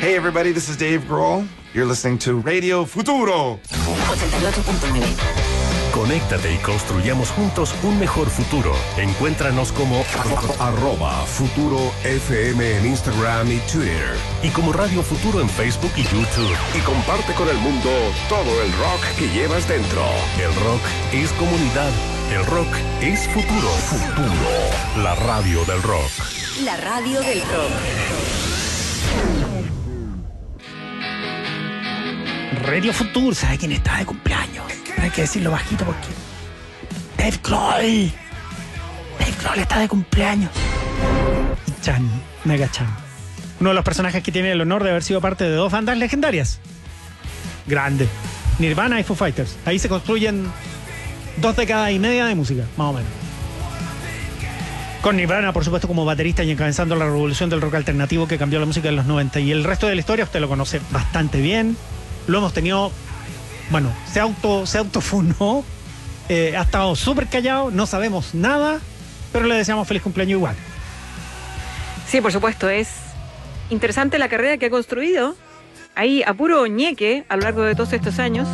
Hey everybody, this is Dave Grohl. You're listening to Radio Futuro. 88.9. Conéctate y construyamos juntos un mejor futuro. Encuéntranos como @FuturoFM en Instagram y Twitter. y como Radio Futuro en Facebook y YouTube. Y comparte con el mundo todo el rock que llevas dentro. El rock es comunidad. El rock es futuro. Futuro. La radio del rock. La radio del rock. Radio Future, ¿sabe quién está de cumpleaños? Hay que decirlo bajito porque... Dave Grohl. Dave Grohl está de cumpleaños. Y Chan, Mega Chan. Uno de los personajes que tiene el honor de haber sido parte de dos bandas legendarias. Grande. Nirvana y Foo Fighters. Ahí se construyen 2 décadas y media de música, más o menos. Con Nirvana, por supuesto, como baterista y encabezando la revolución del rock alternativo que cambió la música en los 90. Y el resto de la historia usted lo conoce bastante bien. Lo hemos tenido... Bueno, se autofunó. Ha estado súper callado, no sabemos nada, pero le deseamos feliz cumpleaños igual. Sí, por supuesto, es interesante la carrera que ha construido ahí a puro ñeque a lo largo de todos estos años.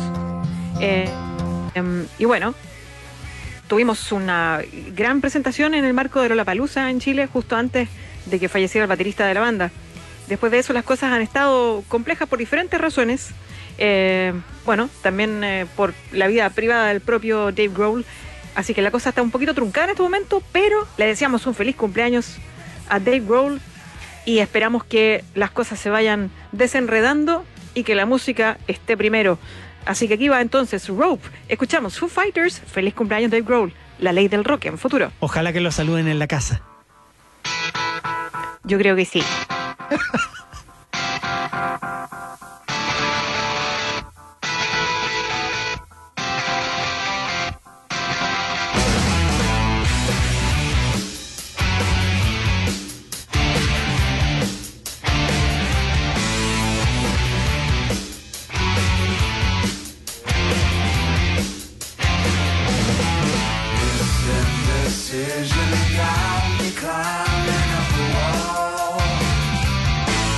Y bueno, tuvimos una gran presentación en el marco de Lollapalooza en Chile justo antes de que falleciera el baterista de la banda. Después de eso las cosas han estado complejas por diferentes razones. Bueno, también por la vida privada del propio Dave Grohl. Así que la cosa está un poquito truncada en este momento, pero le deseamos un feliz cumpleaños a Dave Grohl y esperamos que las cosas se vayan desenredando y que la música esté primero. Así que aquí va entonces Rope. Escuchamos Foo Fighters. Feliz cumpleaños Dave Grohl. La ley del rock en futuro. Ojalá que lo saluden en la casa. Yo creo que sí. Decision got me climbing up the wall.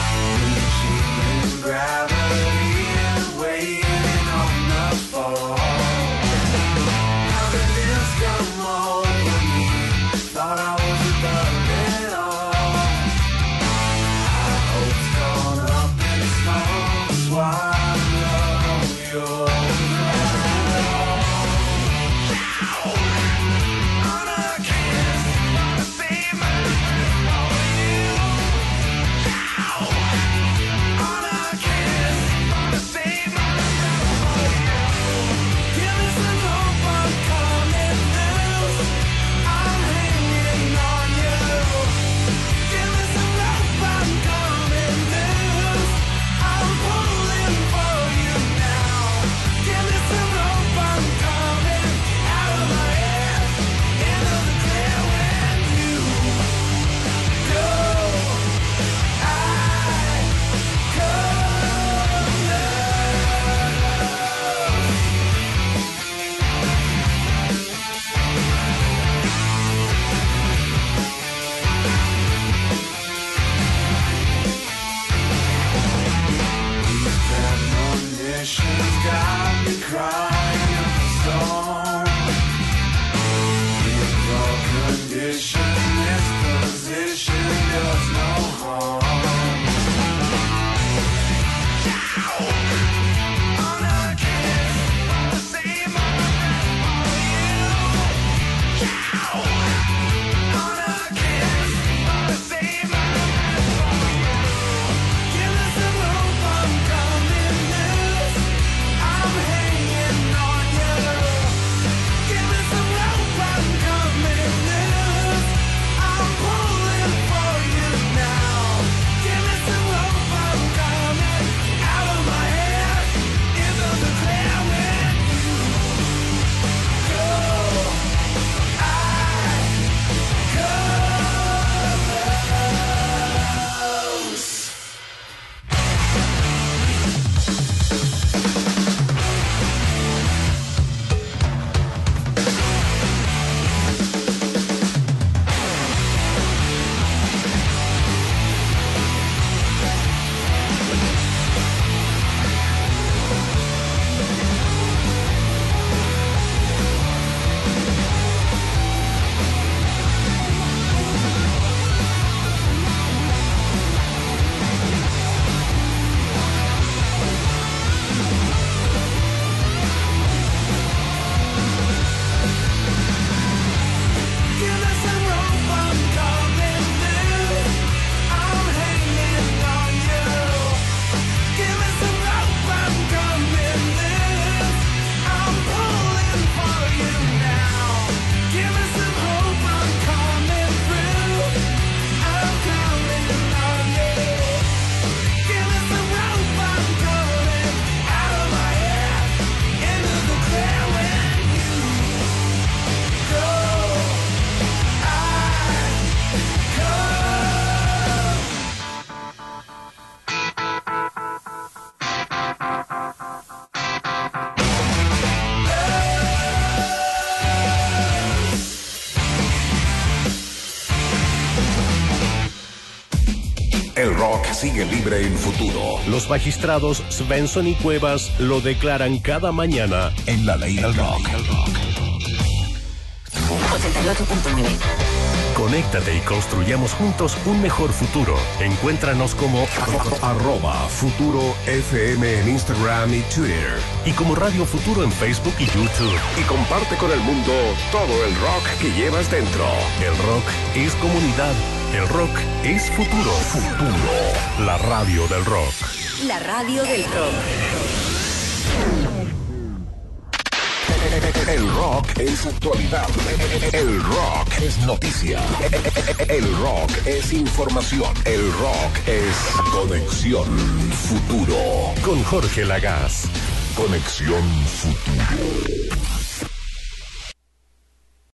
El rock sigue libre en futuro. Los magistrados Svensson y Cuevas lo declaran cada mañana En la ley del rock. 88.9. Conéctate y construyamos juntos un mejor futuro. Encuéntranos como @Futuro FM en Instagram y Twitter. y como Radio Futuro en Facebook y YouTube. Y comparte con el mundo todo el rock que llevas dentro. El rock es comunidad. El rock es futuro. Futuro. La radio del rock. La radio del rock. El rock es actualidad. El rock es noticia. El rock es información. El rock es conexión futuro. Con Jorge Lagaz. Conexión futuro.